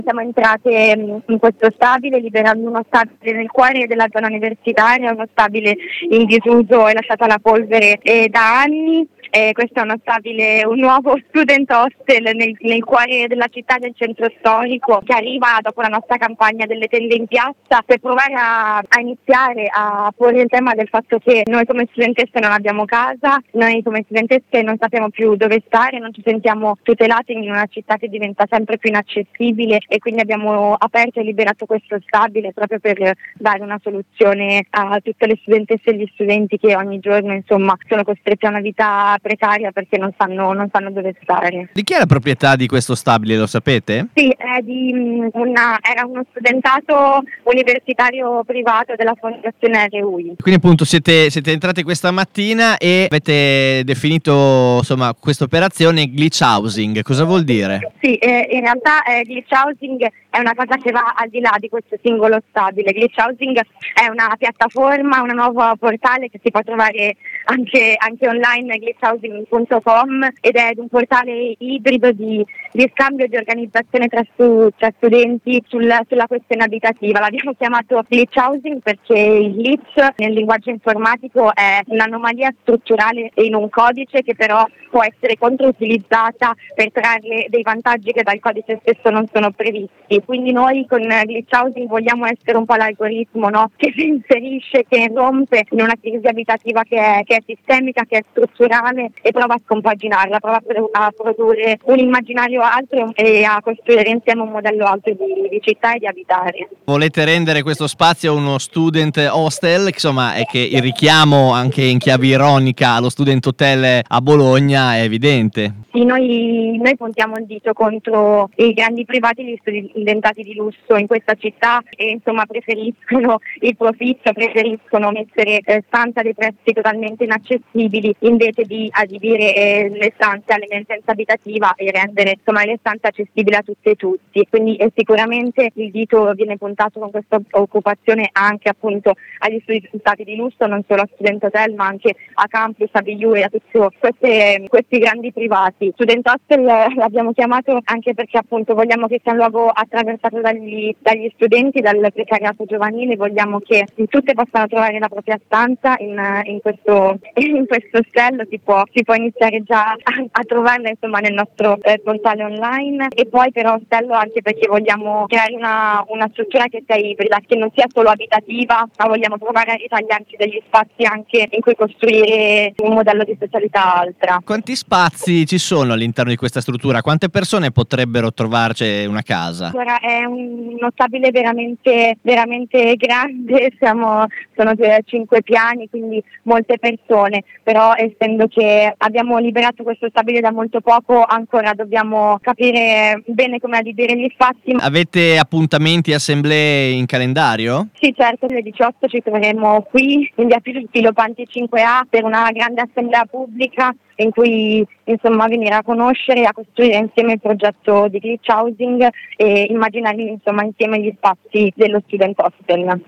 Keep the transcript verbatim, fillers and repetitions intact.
Siamo entrate in questo stabile liberando uno stabile nel cuore della zona universitaria, uno stabile in disuso e lasciato alla polvere eh, da anni. Eh, questo è uno stabile, un nuovo student hostel nel, nel cuore della città, del centro storico, che arriva dopo la nostra campagna delle tende in piazza per provare a, a iniziare a porre il tema del fatto che noi come studentesse non abbiamo casa, noi come studentesse non sappiamo più dove stare, non ci sentiamo tutelate in una città che diventa sempre più inaccessibile, e quindi abbiamo aperto e liberato questo stabile proprio per dare una soluzione a tutte le studentesse e gli studenti che ogni giorno insomma sono costretti a una vita precaria perché non sanno, non sanno dove stare. Di chi è la proprietà di questo stabile, lo sapete? Sì, è di una, era uno studentato universitario privato della Fondazione R U I. Quindi appunto siete, siete entrati questa mattina e avete definito insomma questa operazione glitch housing. Cosa vuol dire? Sì, eh, in realtà eh, glitch housing è una cosa che va al di là di questo singolo stabile. Glitch housing è una piattaforma, una nuova portale che si può trovare anche, anche online, glitch housing punto com, ed è un portale ibrido di, di scambio e di organizzazione tra, stu, tra studenti sul, sulla questione abitativa. L'abbiamo chiamato glitch housing perché il glitch nel linguaggio informatico è un'anomalia strutturale in un codice che però può essere controutilizzata per trarre dei vantaggi che dal codice stesso non sono previsti. Quindi noi con glitch housing vogliamo essere un po' l'algoritmo, no? Che si inserisce, che rompe in una crisi abitativa che è, che è sistemica, che è strutturale, e prova a scompaginarla, prova a produrre un immaginario altro e a costruire insieme un modello altro di, di città e di abitare. Volete rendere questo spazio uno student hostel, insomma è che il richiamo anche in chiave ironica allo student hotel a Bologna è evidente. Sì, noi, noi puntiamo il dito contro i grandi privati, gli studentati di lusso in questa città, e insomma preferiscono il profitto, preferiscono mettere eh, stanze a dei prezzi totalmente inaccessibili invece di adibire eh, le stanze all'emergenza abitativa e rendere insomma le stanze accessibili a tutte e tutti. Quindi eh, sicuramente il dito viene puntato con questa occupazione anche appunto agli studentati di lusso, non solo a student hotel ma anche a campus, a B U e a tutti queste, questi grandi privati. Student hostel l'abbiamo chiamato anche perché appunto vogliamo che sia un luogo attraversato dagli, dagli studenti, dal precariato giovanile, vogliamo che tutte possano trovare la propria stanza in, in questo in questo ostello. Si può, si può iniziare già a, a trovarla insomma nel nostro eh, portale online, e poi però ostello anche perché vogliamo creare una, una struttura che sia ibrida, che non sia solo abitativa, ma vogliamo provare a ritagliarci degli spazi anche in cui costruire un modello di socialità altra. Quanti spazi ci sono all'interno di questa struttura? Quante persone potrebbero trovarci una casa? Ora è un, uno stabile veramente, veramente grande, siamo, sono cinque piani, quindi molte persone, però essendo che abbiamo liberato questo stabile da molto poco ancora dobbiamo capire bene come adibire gli spazi. Avete appuntamenti, assemblee in calendario? Sì, certo, alle diciotto ci troveremo qui in via Pilopanti cinque A per una grande assemblea pubblica in cui insomma venire a conoscere e a costruire insieme il progetto di glitch housing e immaginare insomma insieme gli spazi dello student hostel.